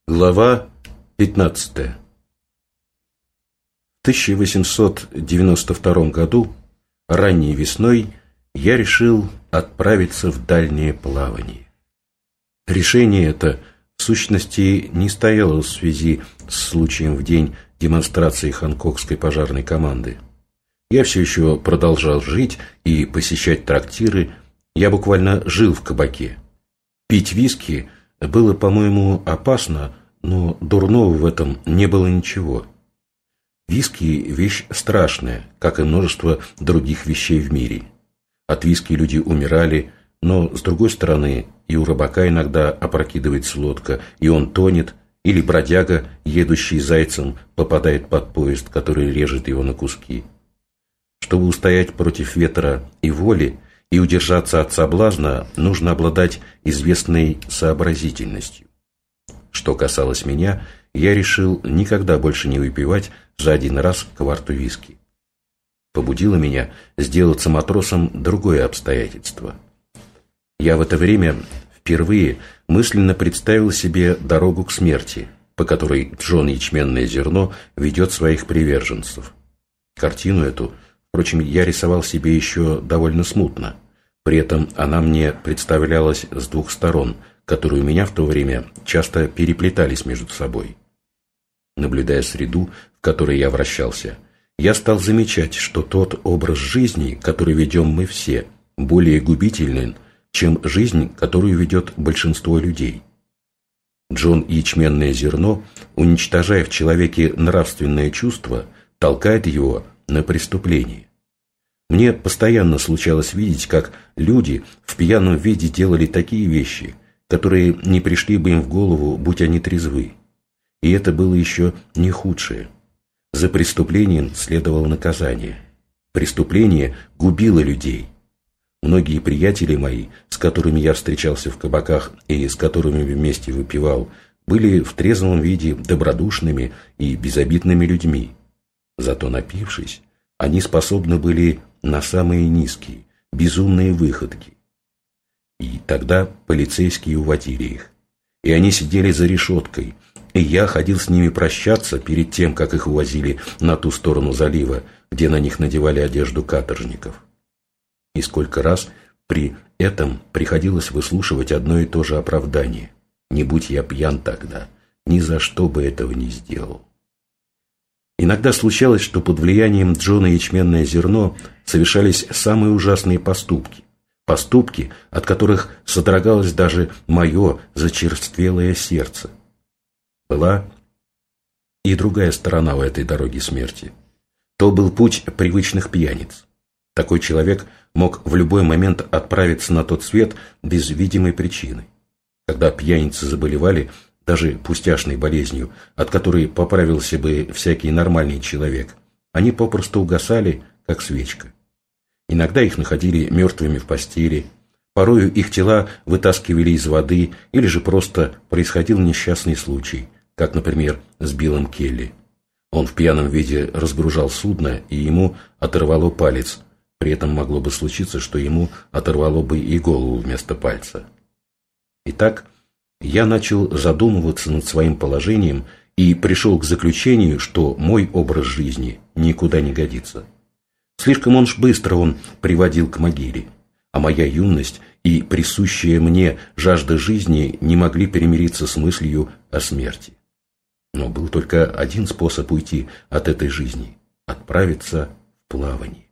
Глава 15. В 1892 году, ранней весной, я решил отправиться в дальнее плавание. Решение это, в сущности, не стояло в связи с случаем в день демонстрации Ханкокской пожарной команды. Я все еще продолжал жить и посещать трактиры, я буквально жил в кабаке. Пить виски было, по-моему, опасно, но дурного в этом не было ничего. Виски – вещь страшная, как и множество других вещей в мире. От виски люди умирали, но, с другой стороны, и у рыбака иногда опрокидывается лодка, и он тонет, или бродяга, едущий зайцем, попадает под поезд, который режет его на куски. Чтобы устоять против ветра и воли, и удержаться от соблазна, нужно обладать известной сообразительностью. Что касалось меня, я решил никогда больше не выпивать за один раз кварту виски. Побудило меня сделаться матросом другое обстоятельство. Я в это время впервые мысленно представил себе дорогу к смерти, по которой Джон Ячменное Зерно ведет своих приверженцев. Картину эту, впрочем, я рисовал себе еще довольно смутно. При этом она мне представлялась с двух сторон, которые у меня в то время часто переплетались между собой. Наблюдая среду, в которой я вращался, я стал замечать, что тот образ жизни, который ведем мы все, более губителен, чем жизнь, которую ведет большинство людей. Джон Ячменное Зерно, уничтожая в человеке нравственное чувство, толкает его на преступление. Мне постоянно случалось видеть, как люди в пьяном виде делали такие вещи, которые не пришли бы им в голову, будь они трезвы. И это было еще не худшее. За преступлением следовало наказание. Преступление губило людей. Многие приятели мои, с которыми я встречался в кабаках и с которыми вместе выпивал, были в трезвом виде добродушными и безобидными людьми. Зато напившись, они способны были на самые низкие, безумные выходки. И тогда полицейские уводили их. И они сидели за решеткой, и я ходил с ними прощаться перед тем, как их увозили на ту сторону залива, где на них надевали одежду каторжников. И сколько раз при этом приходилось выслушивать одно и то же оправдание. Не будь я пьян тогда, ни за что бы этого не сделал. Иногда случалось, что под влиянием Джона Ячменное Зерно совершались самые ужасные поступки. Поступки, от которых содрогалось даже мое зачерствелое сердце. Была и другая сторона у этой дороги смерти. То был путь привычных пьяниц. Такой человек мог в любой момент отправиться на тот свет без видимой причины. Когда пьяницы заболевали, даже пустяшной болезнью, от которой поправился бы всякий нормальный человек, они попросту угасали, как свечка. Иногда их находили мертвыми в постели, порою их тела вытаскивали из воды, или же просто происходил несчастный случай, как, например, с Биллом Келли. Он в пьяном виде разгружал судно, и ему оторвало палец. При этом могло бы случиться, что ему оторвало бы и голову вместо пальца. Итак, я начал задумываться над своим положением и пришел к заключению, что мой образ жизни никуда не годится. Слишком уж быстро он приводил к могиле, а моя юность и присущая мне жажда жизни не могли примириться с мыслью о смерти. Но был только один способ уйти от этой жизни – отправиться в плавание.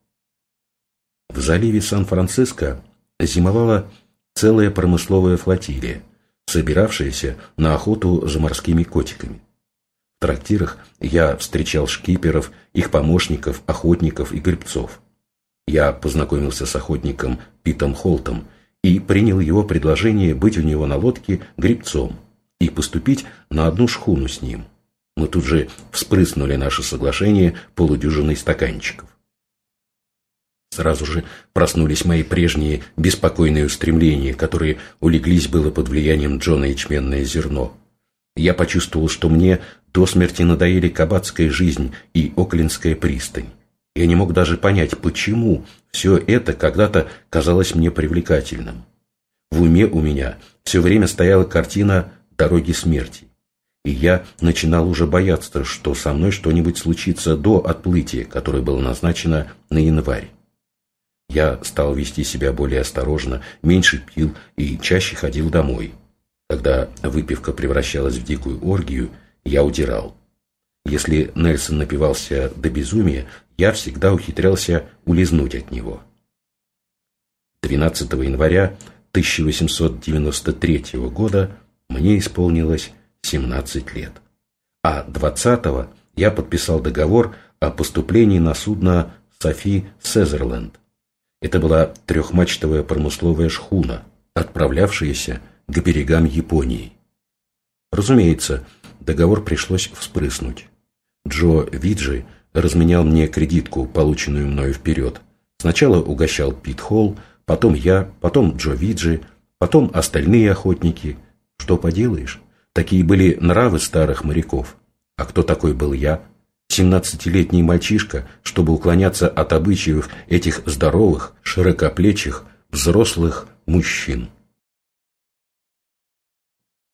В заливе Сан-Франциско зимовала целая промысловая флотилия, собиравшаяся на охоту за морскими котиками. В трактирах я встречал шкиперов, их помощников, охотников и гребцов. Я познакомился с охотником Питом Холтом и принял его предложение быть у него на лодке гребцом и поступить на одну шхуну с ним. Мы тут же вспрыснули наше соглашение полудюжиной стаканчиков. Сразу же проснулись мои прежние беспокойные устремления, которые улеглись было под влиянием Джона Ячменное Зерно. Я почувствовал, что мне до смерти надоели кабацкая жизнь и Оклендская пристань. Я не мог даже понять, почему все это когда-то казалось мне привлекательным. В уме у меня все время стояла картина дороги смерти. и я начинал уже бояться, что со мной что-нибудь случится до отплытия, которое было назначено на январь. Я стал вести себя более осторожно, меньше пил и чаще ходил домой. Когда выпивка превращалась в дикую оргию, я удирал. Если Нельсон напивался до безумия, я всегда ухитрялся улизнуть от него. 12 января 1893 года мне исполнилось 17 лет, а 20-го я подписал договор о поступлении на судно «Софи Сезерленд». Это была трехмачтовая промысловая шхуна, отправлявшаяся к берегам Японии. Разумеется, договор пришлось вспрыснуть. Джо Виджи разменял мне кредитку, полученную мною вперед. Сначала угощал Пит Холл, потом я, потом Джо Виджи, потом остальные охотники. Что поделаешь, такие были нравы старых моряков. А кто такой был я? 17-летний мальчишка, чтобы уклоняться от обычаев этих здоровых, широкоплечих, взрослых мужчин.